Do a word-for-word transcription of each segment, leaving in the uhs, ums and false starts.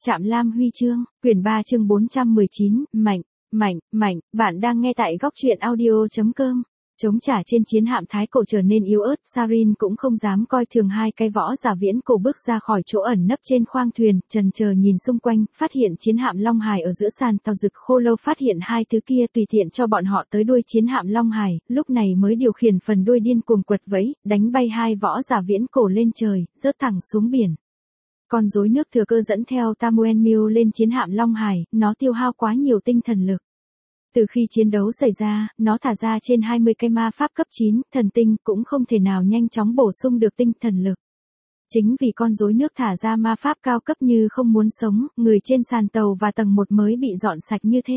Trạm Lam Huy chương, quyển ba chương bốn trăm mười chín, mạnh, mạnh, mạnh, bạn đang nghe tại góc truyện audio.com. Chống trả trên chiến hạm Thái Cổ trở nên yếu ớt, Sarin cũng không dám coi thường hai cái võ giả viễn cổ bước ra khỏi chỗ ẩn nấp trên khoang thuyền, chần chờ nhìn xung quanh, phát hiện chiến hạm Long Hải ở giữa sàn tàu Dực Khô Lâu, phát hiện hai thứ kia tùy tiện cho bọn họ tới đuôi chiến hạm Long Hải, lúc này mới điều khiển phần đuôi điên cuồng quật vẫy, đánh bay hai võ giả viễn cổ lên trời, rớt thẳng xuống biển. Con rối nước thừa cơ dẫn theo Tamuel Mew lên chiến hạm Long Hải, nó tiêu hao quá nhiều tinh thần lực. Từ khi chiến đấu xảy ra, nó thả ra trên hai mươi cái ma pháp cấp chín, thần tinh, cũng không thể nào nhanh chóng bổ sung được tinh thần lực. Chính vì con rối nước thả ra ma pháp cao cấp như không muốn sống, người trên sàn tàu và tầng một mới bị dọn sạch như thế.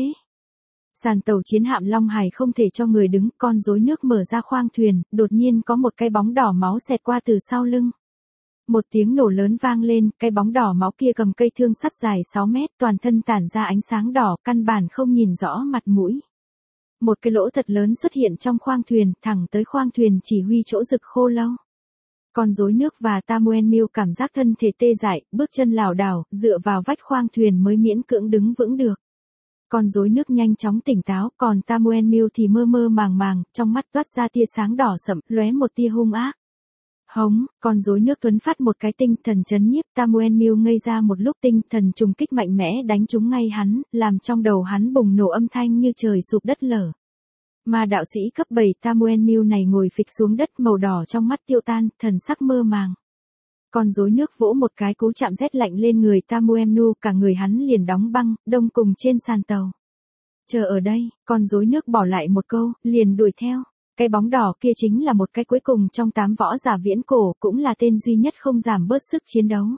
Sàn tàu chiến hạm Long Hải không thể cho người đứng, con rối nước mở ra khoang thuyền, đột nhiên có một cái bóng đỏ máu xẹt qua từ sau lưng. Một tiếng nổ lớn vang lên, cái bóng đỏ máu kia cầm cây thương sắt dài sáu mét, toàn thân tản ra ánh sáng đỏ, căn bản không nhìn rõ mặt mũi. Một cái lỗ thật lớn xuất hiện trong khoang thuyền, thẳng tới khoang thuyền chỉ huy chỗ Dực Khô Lâu. Con rối nước và Tamuel Mew cảm giác thân thể tê dại, bước chân lảo đảo, dựa vào vách khoang thuyền mới miễn cưỡng đứng vững được. Con rối nước nhanh chóng tỉnh táo, còn Tamuel Mew thì mơ mơ màng màng, trong mắt toát ra tia sáng đỏ sậm, lóe một tia hung ác. Hống, con rối nước tuấn phát một cái tinh thần chấn nhiếp, Tamuel Mew ngây ra một lúc, tinh thần trùng kích mạnh mẽ đánh trúng ngay hắn, làm trong đầu hắn bùng nổ âm thanh như trời sụp đất lở. Mà đạo sĩ cấp bảy Tamuel Mew này ngồi phịch xuống đất, màu đỏ trong mắt tiêu tan, thần sắc mơ màng. Con rối nước vỗ một cái cú chạm rét lạnh lên người Tamuel Mew, cả người hắn liền đóng băng, đông cùng trên sàn tàu. Chờ ở đây, con rối nước bỏ lại một câu, liền đuổi theo. Cái bóng đỏ kia chính là một cái cuối cùng trong tám võ giả viễn cổ, cũng là tên duy nhất không giảm bớt sức chiến đấu.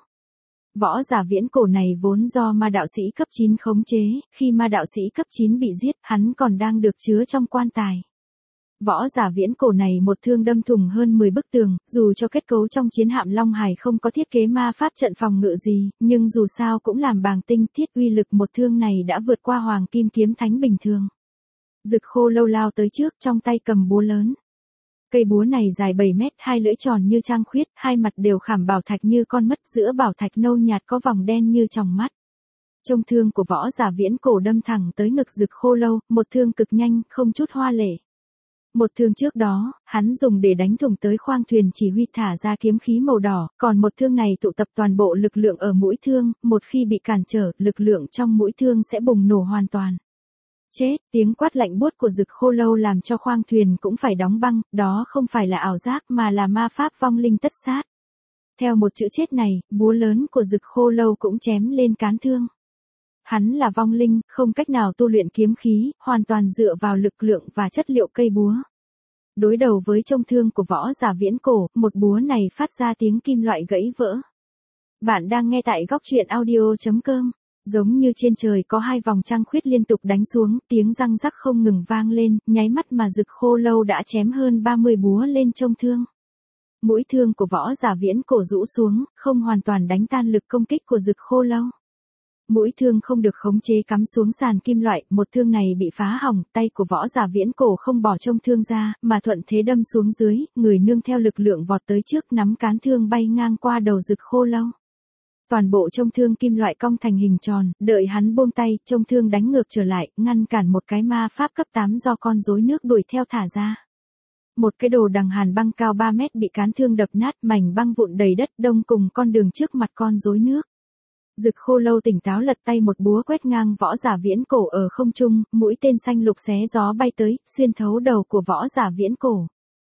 Võ giả viễn cổ này vốn do ma đạo sĩ cấp chín khống chế, khi ma đạo sĩ cấp chín bị giết, hắn còn đang được chứa trong quan tài. Võ giả viễn cổ này một thương đâm thủng hơn mười bức tường, dù cho kết cấu trong chiến hạm Long Hải không có thiết kế ma pháp trận phòng ngự gì, nhưng dù sao cũng làm bàng tinh thiết, uy lực một thương này đã vượt qua hoàng kim kiếm thánh bình thường. Dực Khô Lâu lao tới trước, trong tay cầm búa lớn. Cây búa này dài bảy mét, hai lưỡi tròn như trăng khuyết, hai mặt đều khảm bảo thạch như con mất, giữa bảo thạch nâu nhạt có vòng đen như tròng mắt. Trông thương của võ giả viễn cổ đâm thẳng tới ngực Dực Khô Lâu, một thương cực nhanh, không chút hoa lệ. Một thương trước đó, hắn dùng để đánh thủng tới khoang thuyền chỉ huy thả ra kiếm khí màu đỏ, còn một thương này tụ tập toàn bộ lực lượng ở mũi thương, một khi bị cản trở, lực lượng trong mũi thương sẽ bùng nổ hoàn toàn. Chết, tiếng quát lạnh buốt của Dực Khô Lâu làm cho khoang thuyền cũng phải đóng băng, đó không phải là ảo giác mà là ma pháp vong linh tất sát. Theo một chữ chết này, búa lớn của Dực Khô Lâu cũng chém lên cán thương. Hắn là vong linh, không cách nào tu luyện kiếm khí, hoàn toàn dựa vào lực lượng và chất liệu cây búa. Đối đầu với trông thương của võ giả viễn cổ, một búa này phát ra tiếng kim loại gãy vỡ. Bạn đang nghe tại góc truyện audio.com. Giống như trên trời có hai vòng trăng khuyết liên tục đánh xuống, tiếng răng rắc không ngừng vang lên, nháy mắt mà Dực Khô Lâu đã chém hơn ba mươi búa lên trông thương. Mũi thương của võ giả viễn cổ rũ xuống, không hoàn toàn đánh tan lực công kích của Dực Khô Lâu. Mũi thương không được khống chế cắm xuống sàn kim loại, một thương này bị phá hỏng, tay của võ giả viễn cổ không bỏ trông thương ra, mà thuận thế đâm xuống dưới, người nương theo lực lượng vọt tới trước nắm cán thương bay ngang qua đầu Dực Khô Lâu. Toàn bộ trông thương kim loại cong thành hình tròn, đợi hắn buông tay, trông thương đánh ngược trở lại, ngăn cản một cái ma pháp cấp tám do con rối nước đuổi theo thả ra. Một cái đồ đằng hàn băng cao ba mét bị cán thương đập nát, mảnh băng vụn đầy đất đông cùng con đường trước mặt con rối nước. Dực Khô Lâu tỉnh táo lật tay một búa quét ngang võ giả viễn cổ ở không trung, mũi tên xanh lục xé gió bay tới, xuyên thấu đầu của võ giả viễn cổ.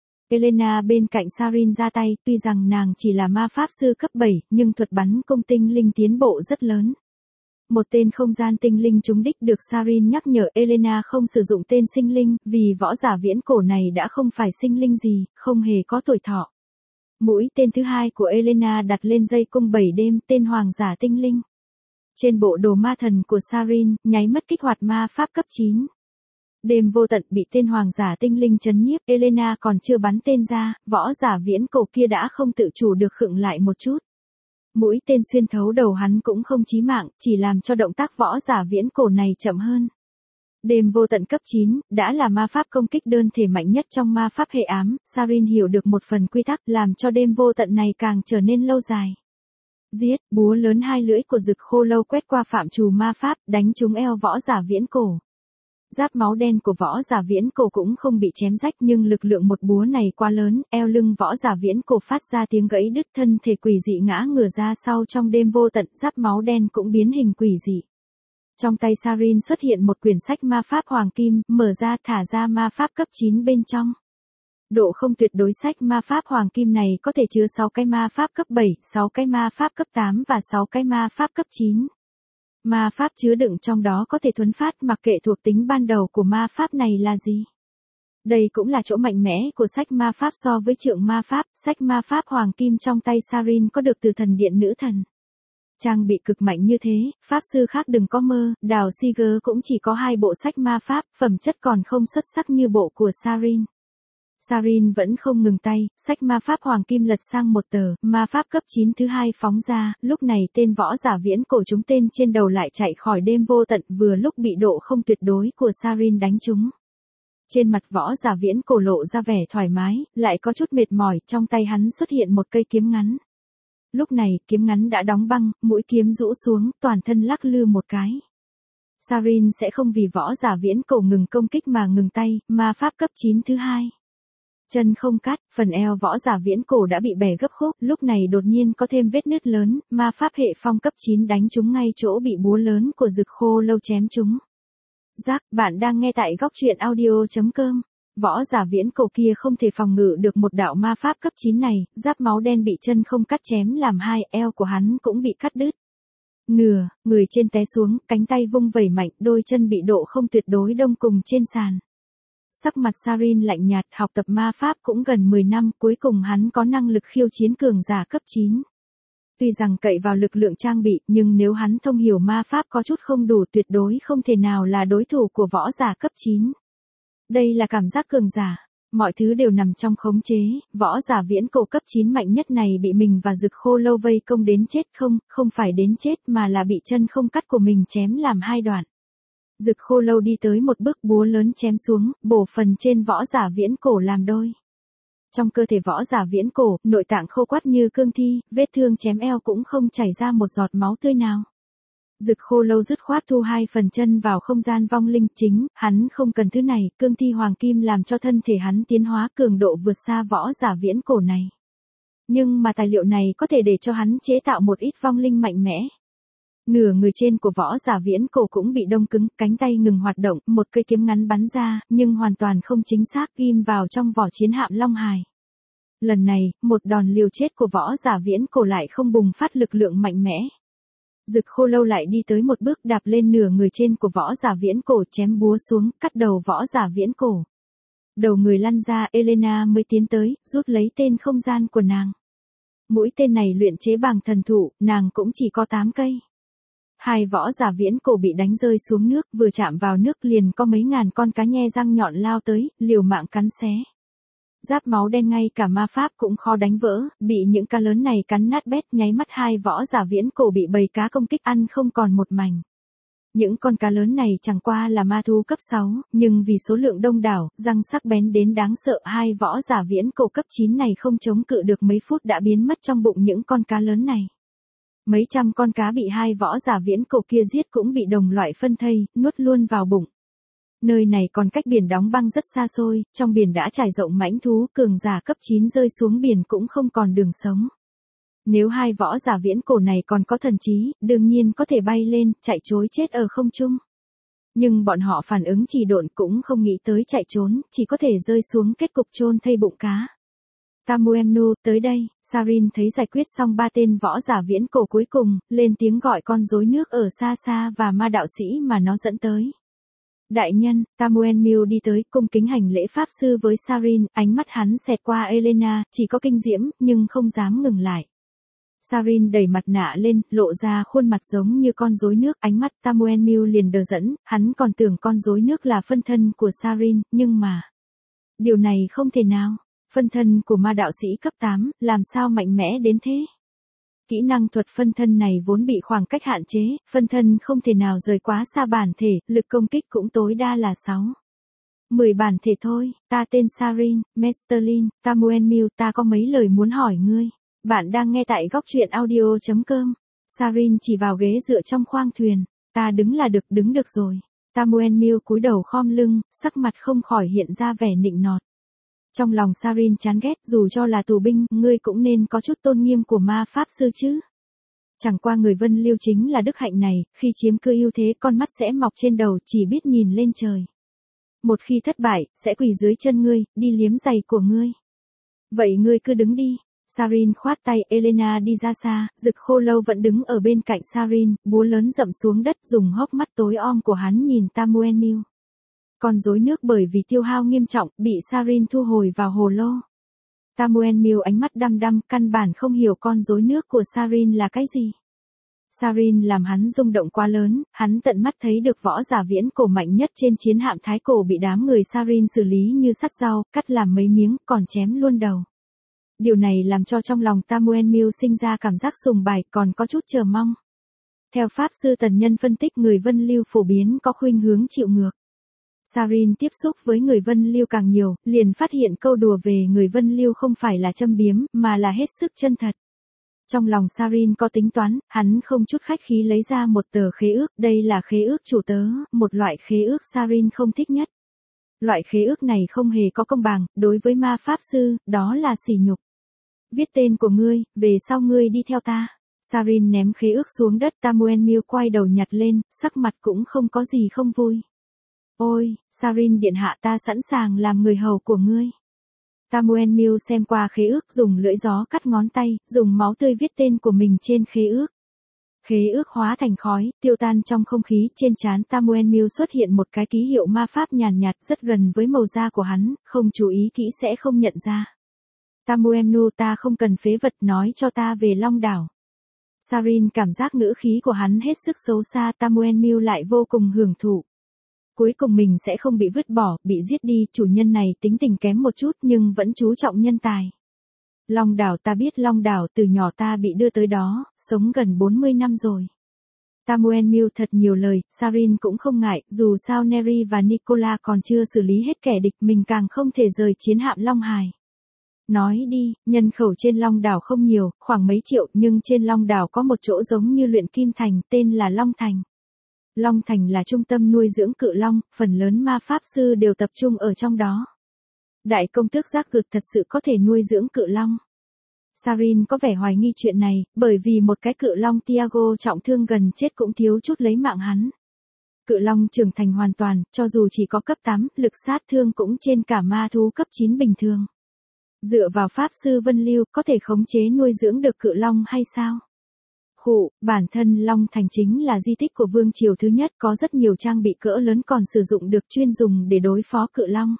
Elena bên cạnh Sarin ra tay, tuy rằng nàng chỉ là ma pháp sư cấp bảy, nhưng thuật bắn cung tinh linh tiến bộ rất lớn. Một tên không gian tinh linh trúng đích được Sarin nhắc nhở Elena không sử dụng tên sinh linh, vì võ giả viễn cổ này đã không phải sinh linh gì, không hề có tuổi thọ. Mũi tên thứ hai của Elena đặt lên dây cung bảy đêm, tên hoàng giả tinh linh. Trên bộ đồ ma thần của Sarin, nháy mắt kích hoạt ma pháp cấp chín. Đêm vô tận bị tên hoàng giả tinh linh chấn nhiếp, Elena còn chưa bắn tên ra, võ giả viễn cổ kia đã không tự chủ được khựng lại một chút. Mũi tên xuyên thấu đầu hắn cũng không chí mạng, chỉ làm cho động tác võ giả viễn cổ này chậm hơn. Đêm vô tận cấp chín, đã là ma pháp công kích đơn thể mạnh nhất trong ma pháp hệ ám, Sarin hiểu được một phần quy tắc làm cho đêm vô tận này càng trở nên lâu dài. Giết, búa lớn hai lưỡi của Dực Khô Lâu quét qua phạm trù ma pháp, đánh trúng eo võ giả Viễn Cổ. Giáp máu đen của võ giả Viễn Cổ cũng không bị chém rách nhưng lực lượng một búa này quá lớn, eo lưng võ giả Viễn Cổ phát ra tiếng gãy đứt, thân thể quỷ dị ngã ngửa ra sau trong đêm vô tận, giáp máu đen cũng biến hình quỷ dị. Trong tay Sarin xuất hiện một quyển sách ma pháp hoàng kim, mở ra thả ra ma pháp cấp chín bên trong. Độ không tuyệt đối sách ma pháp hoàng kim này có thể chứa sáu cái ma pháp cấp bảy, sáu cái ma pháp cấp tám và sáu cái ma pháp cấp chín. Ma pháp chứa đựng trong đó có thể thuấn phát mặc kệ thuộc tính ban đầu của ma pháp này là gì. Đây cũng là chỗ mạnh mẽ của sách ma pháp so với trượng ma pháp, sách ma pháp hoàng kim trong tay Sarin có được từ thần điện nữ thần. Trang bị cực mạnh như thế, pháp sư khác đừng có mơ, Đào Seeger cũng chỉ có hai bộ sách ma pháp, phẩm chất còn không xuất sắc như bộ của Sarin. Sarin vẫn không ngừng tay, sách ma pháp hoàng kim lật sang một tờ, ma pháp cấp chín thứ hai phóng ra, lúc này tên võ giả Viễn Cổ trúng tên trên đầu lại chạy khỏi đêm vô tận vừa lúc bị độ không tuyệt đối của Sarin đánh trúng. Trên mặt võ giả Viễn Cổ lộ ra vẻ thoải mái, lại có chút mệt mỏi, trong tay hắn xuất hiện một cây kiếm ngắn. Lúc này, kiếm ngắn đã đóng băng, mũi kiếm rũ xuống, toàn thân lắc lư một cái. Sarin sẽ không vì võ giả Viễn Cổ ngừng công kích mà ngừng tay, ma pháp cấp chín thứ hai. Chân không cắt, phần eo võ giả Viễn Cổ đã bị bẻ gấp khúc, lúc này đột nhiên có thêm vết nứt lớn, ma pháp hệ phong cấp chín đánh trúng ngay chỗ bị búa lớn của Dực Khô Lâu chém trúng. Giác, bạn đang nghe tại góc truyện audio chấm com. Võ giả Viễn Cổ kia không thể phòng ngự được một đạo ma pháp cấp chín này, giáp máu đen bị chân không cắt chém làm hai, eo của hắn cũng bị cắt đứt. Nửa, người trên té xuống, cánh tay vung vẩy mạnh, đôi chân bị độ không tuyệt đối đông cùng trên sàn. Sắc mặt Sarin lạnh nhạt, học tập ma pháp cũng gần mười năm, cuối cùng hắn có năng lực khiêu chiến cường giả cấp chín. Tuy rằng cậy vào lực lượng trang bị, nhưng nếu hắn thông hiểu ma pháp có chút không đủ, tuyệt đối không thể nào là đối thủ của võ giả cấp chín. Đây là cảm giác cường giả, mọi thứ đều nằm trong khống chế, võ giả Viễn Cổ cấp chín mạnh nhất này bị mình và Dực Khô Lâu vây công đến chết không, không phải đến chết mà là bị chân không cắt của mình chém làm hai đoạn. Dực Khô Lâu đi tới một bước, búa lớn chém xuống, bổ phần trên võ giả Viễn Cổ làm đôi. Trong cơ thể võ giả Viễn Cổ, nội tạng khô quắt như cương thi, vết thương chém eo cũng không chảy ra một giọt máu tươi nào. Dực Khô Lâu dứt khoát thu hai phần chân vào không gian vong linh chính, hắn không cần thứ này, cương thi hoàng kim làm cho thân thể hắn tiến hóa cường độ vượt xa võ giả Viễn Cổ này. Nhưng mà tài liệu này có thể để cho hắn chế tạo một ít vong linh mạnh mẽ. Nửa người trên của võ giả Viễn Cổ cũng bị đông cứng, cánh tay ngừng hoạt động, một cây kiếm ngắn bắn ra, nhưng hoàn toàn không chính xác ghim vào trong vỏ chiến hạm Long Hài. Lần này, một đòn liều chết của võ giả Viễn Cổ lại không bùng phát lực lượng mạnh mẽ. Dực Khô Lâu lại đi tới một bước đạp lên nửa người trên của võ giả Viễn Cổ chém búa xuống, cắt đầu võ giả Viễn Cổ. Đầu người lăn ra, Elena mới tiến tới, rút lấy tên không gian của nàng. Mũi tên này luyện chế bằng thần thụ, nàng cũng chỉ có tám cây. Hai võ giả Viễn Cổ bị đánh rơi xuống nước, vừa chạm vào nước liền có mấy ngàn con cá nhe răng nhọn lao tới, liều mạng cắn xé. Giáp máu đen ngay cả ma pháp cũng khó đánh vỡ, bị những cá lớn này cắn nát bét, nháy mắt hai võ giả Viễn Cổ bị bầy cá công kích ăn không còn một mảnh. Những con cá lớn này chẳng qua là ma thú cấp sáu, nhưng vì số lượng đông đảo, răng sắc bén đến đáng sợ, hai võ giả Viễn Cổ cấp chín này không chống cự được mấy phút đã biến mất trong bụng những con cá lớn này. Mấy trăm con cá bị hai võ giả Viễn Cổ kia giết cũng bị đồng loại phân thây, nuốt luôn vào bụng. Nơi này còn cách biển đóng băng rất xa xôi, trong biển đã trải rộng mãnh thú, cường giả cấp chín rơi xuống biển cũng không còn đường sống. Nếu hai võ giả Viễn Cổ này còn có thần trí, đương nhiên có thể bay lên, chạy trối chết ở không trung. Nhưng bọn họ phản ứng trì độn cũng không nghĩ tới chạy trốn, chỉ có thể rơi xuống kết cục chôn thây bụng cá. Tamuemnu, tới đây, Sarin thấy giải quyết xong ba tên võ giả Viễn Cổ cuối cùng, lên tiếng gọi con rối nước ở xa xa và ma đạo sĩ mà nó dẫn tới. Đại nhân, Tamuemnu đi tới, cung kính hành lễ pháp sư với Sarin, ánh mắt hắn xẹt qua Elena, chỉ có kinh diễm, nhưng không dám ngừng lại. Sarin đẩy mặt nạ lên, lộ ra khuôn mặt giống như con rối nước, ánh mắt Tamuemnu liền đờ dẫn, hắn còn tưởng con rối nước là phân thân của Sarin, nhưng mà... Điều này không thể nào. Phân thân của ma đạo sĩ cấp tám, làm sao mạnh mẽ đến thế? Kỹ năng thuật phân thân này vốn bị khoảng cách hạn chế, phân thân không thể nào rời quá xa bản thể, lực công kích cũng tối đa là sáu. mười bản thể thôi, ta tên Sarin, Mesterlin, Tamuemnu, ta có mấy lời muốn hỏi ngươi. Bạn đang nghe tại góc truyện audio chấm com. Sarin chỉ vào ghế dựa trong khoang thuyền. Ta đứng là được, đứng được rồi. Tamuel Mew cúi đầu khom lưng, sắc mặt không khỏi hiện ra vẻ nịnh nọt. Trong lòng Sarin chán ghét, dù cho là tù binh, ngươi cũng nên có chút tôn nghiêm của ma pháp sư chứ. Chẳng qua người Vân Lưu chính là đức hạnh này, khi chiếm cứ ưu thế con mắt sẽ mọc trên đầu, chỉ biết nhìn lên trời. Một khi thất bại, sẽ quỳ dưới chân ngươi, đi liếm giày của ngươi. Vậy ngươi cứ đứng đi. Sarin khoát tay, Elena đi ra xa, Dực Khô Lâu vẫn đứng ở bên cạnh Sarin, búa lớn dậm xuống đất, dùng hốc mắt tối om của hắn nhìn Tamuel Mew. Con rối nước bởi vì tiêu hao nghiêm trọng, bị Sarin thu hồi vào hồ lô. Tamuel Mew ánh mắt đăm đăm, căn bản không hiểu con rối nước của Sarin là cái gì. Sarin làm hắn rung động quá lớn, hắn tận mắt thấy được võ giả viễn cổ mạnh nhất trên chiến hạm Thái Cổ bị đám người Sarin xử lý như sắt rau, cắt làm mấy miếng, còn chém luôn đầu. Điều này làm cho trong lòng Tamuel Mew sinh ra cảm giác sùng bái, còn có chút chờ mong. Theo Pháp sư Tần Nhân phân tích, người Vân Lưu phổ biến có khuynh hướng chịu ngược. Sarin tiếp xúc với người Vân Lưu càng nhiều, liền phát hiện câu đùa về người Vân Lưu không phải là châm biếm, mà là hết sức chân thật. Trong lòng Sarin có tính toán, hắn không chút khách khí lấy ra một tờ khế ước, đây là khế ước chủ tớ, một loại khế ước Sarin không thích nhất. Loại khế ước này không hề có công bằng, đối với ma pháp sư, đó là sỉ nhục. Viết tên của ngươi, về sau ngươi đi theo ta. Sarin ném khế ước xuống đất, Tamuel Mew quay đầu nhặt lên, sắc mặt cũng không có gì không vui. Ôi, Sarin điện hạ, ta sẵn sàng làm người hầu của ngươi. Tamuel Mew xem qua khế ước, dùng lưỡi gió cắt ngón tay, dùng máu tươi viết tên của mình trên khế ước. Khế ước hóa thành khói, tiêu tan trong không khí, trên trán Tamuel Mew xuất hiện một cái ký hiệu ma pháp nhàn nhạt, rất gần với màu da của hắn, không chú ý kỹ sẽ không nhận ra. Tamuel Mew, ta không cần phế vật, nói cho ta về Long đảo. Sarin cảm giác ngữ khí của hắn hết sức xấu xa, Tamuel Mew lại vô cùng hưởng thụ. Cuối cùng mình sẽ không bị vứt bỏ, bị giết đi, chủ nhân này tính tình kém một chút nhưng vẫn chú trọng nhân tài. Long đảo, ta biết Long đảo, từ nhỏ ta bị đưa tới đó, sống gần bốn mươi năm rồi. Tamuel Mew thật nhiều lời, Sarin cũng không ngại, dù sao Neri và Nicola còn chưa xử lý hết kẻ địch, mình càng không thể rời chiến hạm Long Hải. Nói đi, nhân khẩu trên Long đảo không nhiều, khoảng mấy triệu, nhưng trên Long đảo có một chỗ giống như luyện kim thành, tên là Long Thành. Long Thành là trung tâm nuôi dưỡng cự long, phần lớn ma pháp sư đều tập trung ở trong đó. Đại công tước Giác Cực thật sự có thể nuôi dưỡng cự long. Sarin có vẻ hoài nghi chuyện này, bởi vì một cái cự long Tiago trọng thương gần chết cũng thiếu chút lấy mạng hắn. Cự long trưởng thành hoàn toàn, cho dù chỉ có cấp tám, lực sát thương cũng trên cả ma thú cấp chín bình thường. Dựa vào pháp sư Vân Lưu, có thể khống chế nuôi dưỡng được cự long hay sao? Khụ, bản thân Long Thành chính là di tích của vương triều thứ nhất, có rất nhiều trang bị cỡ lớn còn sử dụng được, chuyên dùng để đối phó cự long.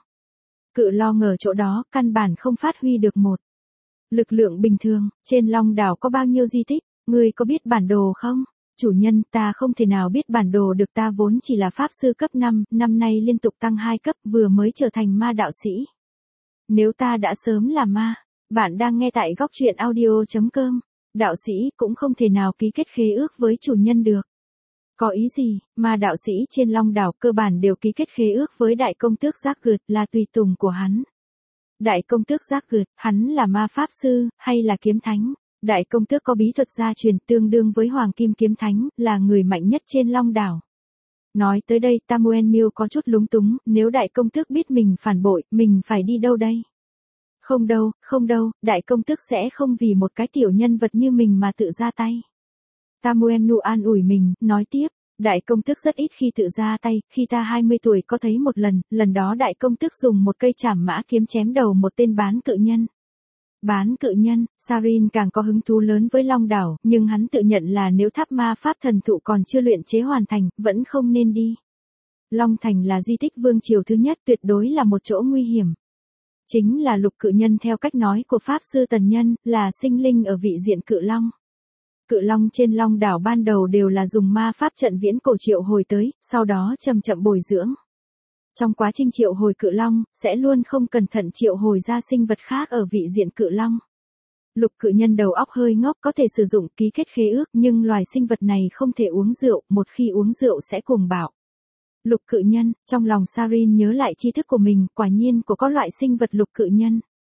Cự long ở chỗ đó, căn bản không phát huy được một lực lượng bình thường. Trên Long đảo có bao nhiêu di tích, ngươi có biết bản đồ không? Chủ nhân, ta không thể nào biết bản đồ được, ta vốn chỉ là pháp sư cấp năm, năm nay liên tục tăng hai cấp, vừa mới trở thành ma đạo sĩ. Nếu ta đã sớm là ma, bạn đang nghe tại góc truyện audio chấm com. Đạo sĩ cũng không thể nào ký kết khế ước với chủ nhân được. Có ý gì, mà đạo sĩ trên Long đảo cơ bản đều ký kết khế ước với đại công tước Giác Cực, là tùy tùng của hắn. Đại công tước Giác Cực, hắn là ma pháp sư, hay là kiếm thánh? Đại công tước có bí thuật gia truyền tương đương với Hoàng Kim Kiếm Thánh, là người mạnh nhất trên Long đảo. Nói tới đây Tamuel Mew có chút lúng túng, nếu đại công tước biết mình phản bội, mình phải đi đâu đây? Không đâu, không đâu, đại công tước sẽ không vì một cái tiểu nhân vật như mình mà tự ra tay. Tamuel Mew an ủi mình, nói tiếp, đại công tước rất ít khi tự ra tay, khi ta hai mươi tuổi có thấy một lần, lần đó đại công tước dùng một cây trảm mã kiếm chém đầu một tên bán cự nhân. Bán cự nhân, Sarin càng có hứng thú lớn với Long đảo, nhưng hắn tự nhận là nếu tháp ma pháp thần thụ còn chưa luyện chế hoàn thành, vẫn không nên đi. Long Thành là di tích vương triều thứ nhất, tuyệt đối là một chỗ nguy hiểm. Chính là lục cự nhân theo cách nói của Pháp sư Tần Nhân, là sinh linh ở vị diện cự long. Cự long trên Long đảo ban đầu đều là dùng ma pháp trận viễn cổ triệu hồi tới, sau đó chậm chậm bồi dưỡng. Trong quá trình triệu hồi cự long, sẽ luôn không cẩn thận triệu hồi ra sinh vật khác ở vị diện cự long. Lục cự nhân đầu óc hơi ngốc, có thể sử dụng ký kết khế ước, nhưng loài sinh vật này không thể uống rượu, một khi uống rượu sẽ cuồng bạo. Lục cự nhân, trong lòng Sarin nhớ lại tri thức của mình, quả nhiên của có loại sinh vật lục cự nhân.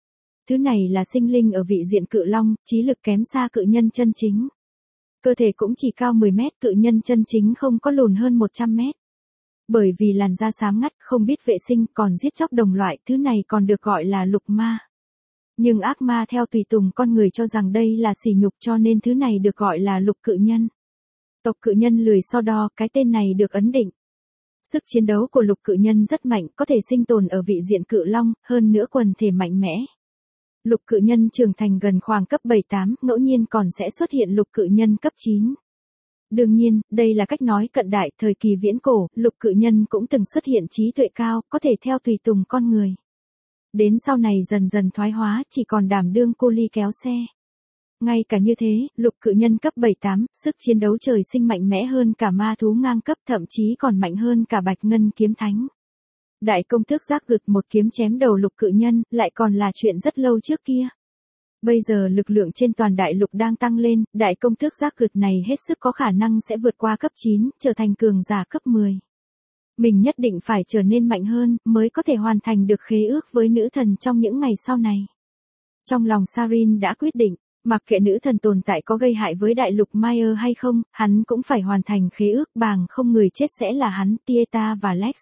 thứ này là sinh linh ở vị diện cự long, trí lực kém xa cự nhân chân chính. Cơ thể cũng chỉ cao mười mét, cự nhân chân chính không có lùn hơn một trăm mét. Bởi vì làn da xám ngắt, không biết vệ sinh, còn giết chóc đồng loại, thứ này còn được gọi là lục ma. Nhưng ác ma theo tùy tùng con người cho rằng đây là sỉ nhục cho nên thứ này được gọi là lục cự nhân. Tộc cự nhân lười so đo, cái tên này được ấn định. Sức chiến đấu của lục cự nhân rất mạnh, có thể sinh tồn ở vị diện cự long, hơn nữa quần thể mạnh mẽ. Lục cự nhân trưởng thành gần khoảng cấp bảy tám, ngẫu nhiên còn sẽ xuất hiện lục cự nhân cấp chín. Đương nhiên, đây là cách nói cận đại, thời kỳ viễn cổ, lục cự nhân cũng từng xuất hiện trí tuệ cao, có thể theo tùy tùng con người. Đến sau này dần dần thoái hóa, chỉ còn đảm đương cô ly kéo xe. Ngay cả như thế, lục cự nhân cấp bảy tám, sức chiến đấu trời sinh mạnh mẽ hơn cả ma thú ngang cấp, thậm chí còn mạnh hơn cả bạch ngân kiếm thánh. Đại công tước giác gực một kiếm chém đầu lục cự nhân, lại còn là chuyện rất lâu trước kia. Bây giờ lực lượng trên toàn đại lục đang tăng lên, đại công tước giác gực này hết sức có khả năng sẽ vượt qua cấp chín, trở thành cường giả cấp mười. Mình nhất định phải trở nên mạnh hơn, mới có thể hoàn thành được khế ước với nữ thần trong những ngày sau này. Trong lòng Sarin đã quyết định, mặc kệ nữ thần tồn tại có gây hại với đại lục Mayer hay không, hắn cũng phải hoàn thành khế ước, bằng không người chết sẽ là hắn, Tieta và Lex.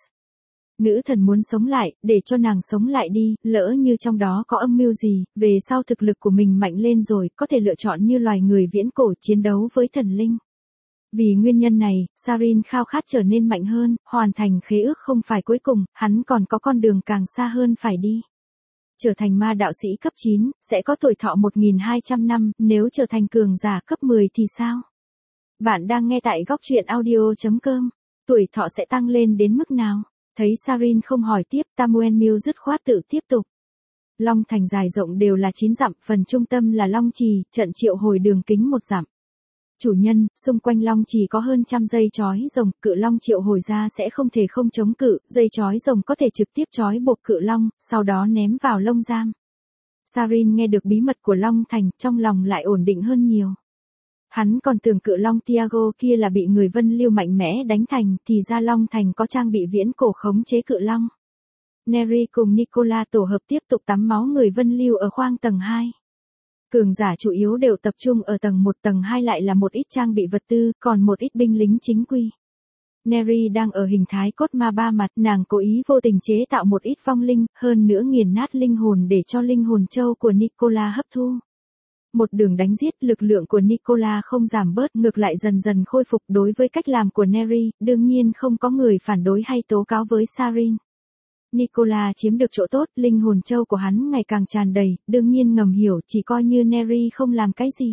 Nữ thần muốn sống lại, để cho nàng sống lại đi, lỡ như trong đó có âm mưu gì, về sau thực lực của mình mạnh lên rồi, có thể lựa chọn như loài người viễn cổ chiến đấu với thần linh. Vì nguyên nhân này, Sarin khao khát trở nên mạnh hơn, hoàn thành khế ước không phải cuối cùng, hắn còn có con đường càng xa hơn phải đi. Trở thành ma đạo sĩ cấp chín, sẽ có tuổi thọ một nghìn hai trăm năm, nếu trở thành cường giả cấp mười thì sao? Bạn đang nghe tại góc truyện audio chấm com, tuổi thọ sẽ tăng lên đến mức nào? Thấy Sarin không hỏi tiếp, Tamuel Mew dứt khoát tự tiếp tục. Long thành dài rộng đều là chín dặm, phần trung tâm là Long Trì, trận triệu hồi đường kính một dặm. Chủ nhân, xung quanh Long Trì có hơn trăm dây chói rồng, cự long triệu hồi ra sẽ không thể không chống cự, dây chói rồng có thể trực tiếp chói buộc cự long, sau đó ném vào lông giam. Sarin nghe được bí mật của Long Thành, trong lòng lại ổn định hơn nhiều. Hắn còn tưởng cự long Tiago kia là bị người Vân Liêu mạnh mẽ đánh thành, thì ra Long Thành có trang bị viễn cổ khống chế cự long. Neri cùng Nicola tổ hợp tiếp tục tắm máu người Vân Liêu ở khoang tầng hai. Cường giả chủ yếu đều tập trung ở tầng một, tầng hai lại là một ít trang bị vật tư, còn một ít binh lính chính quy. Neri đang ở hình thái cốt ma ba mặt, nàng cố ý vô tình chế tạo một ít vong linh, hơn nữa nghiền nát linh hồn để cho linh hồn châu của Nicola hấp thu. Một đường đánh giết, lực lượng của Nicola không giảm bớt, ngược lại dần dần khôi phục. Đối với cách làm của Neri, đương nhiên không có người phản đối hay tố cáo với Sarin. Nicola chiếm được chỗ tốt, linh hồn châu của hắn ngày càng tràn đầy, đương nhiên ngầm hiểu chỉ coi như Neri không làm cái gì.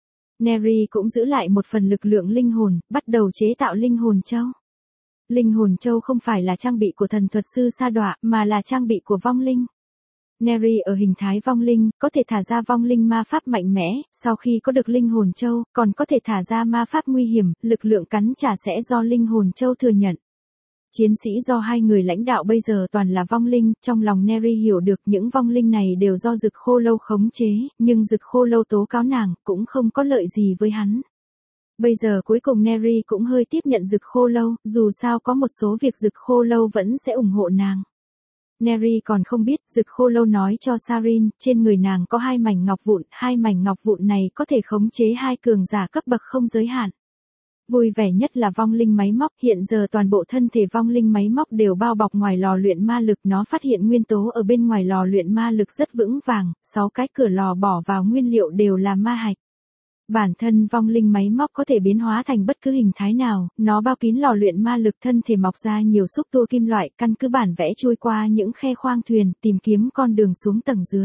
Neri cũng giữ lại một phần lực lượng linh hồn, bắt đầu chế tạo linh hồn châu. Linh hồn châu không phải là trang bị của thần thuật sư sa đọa, mà là trang bị của vong linh. Neri ở hình thái vong linh, có thể thả ra vong linh ma pháp mạnh mẽ, sau khi có được linh hồn châu, còn có thể thả ra ma pháp nguy hiểm, lực lượng cắn trả sẽ do linh hồn châu thừa nhận. Chiến sĩ do hai người lãnh đạo bây giờ toàn là vong linh, trong lòng Neri hiểu được những vong linh này đều do Dực Khô Lâu khống chế, nhưng Dực Khô Lâu tố cáo nàng, cũng không có lợi gì với hắn. Bây giờ cuối cùng Neri cũng hơi tiếp nhận Dực Khô Lâu, dù sao có một số việc Dực Khô Lâu vẫn sẽ ủng hộ nàng. Neri còn không biết, Dực Khô Lâu nói cho Sarin, trên người nàng có hai mảnh ngọc vụn, hai mảnh ngọc vụn này có thể khống chế hai cường giả cấp bậc không giới hạn. Vui vẻ nhất là vong linh máy móc, hiện giờ toàn bộ thân thể vong linh máy móc đều bao bọc ngoài lò luyện ma lực, nó phát hiện nguyên tố ở bên ngoài lò luyện ma lực rất vững vàng, sáu cái cửa lò bỏ vào nguyên liệu đều là ma hạch. Bản thân vong linh máy móc có thể biến hóa thành bất cứ hình thái nào, nó bao kín lò luyện ma lực, thân thể mọc ra nhiều xúc tua kim loại, căn cứ bản vẽ chui qua những khe khoang thuyền, tìm kiếm con đường xuống tầng dưới.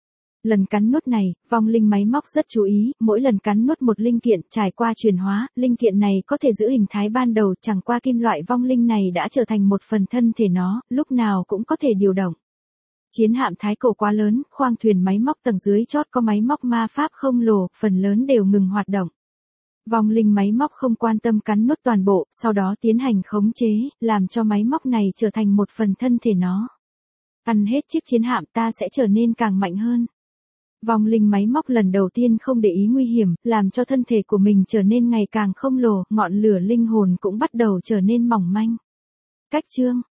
Lần cắn nuốt này, vong linh máy móc rất chú ý, mỗi lần cắn nuốt một linh kiện, trải qua chuyển hóa, linh kiện này có thể giữ hình thái ban đầu, chẳng qua kim loại vong linh này đã trở thành một phần thân thể nó, lúc nào cũng có thể điều động. Chiến hạm thái cổ quá lớn, khoang thuyền máy móc tầng dưới chót có máy móc ma pháp không lồ, phần lớn đều ngừng hoạt động. Vong linh máy móc không quan tâm cắn nuốt toàn bộ, sau đó tiến hành khống chế, làm cho máy móc này trở thành một phần thân thể nó. Ăn hết chiếc chiến hạm ta sẽ trở nên càng mạnh hơn. Vong linh máy móc lần đầu tiên không để ý nguy hiểm, làm cho thân thể của mình trở nên ngày càng không lồ, ngọn lửa linh hồn cũng bắt đầu trở nên mỏng manh. Cách chương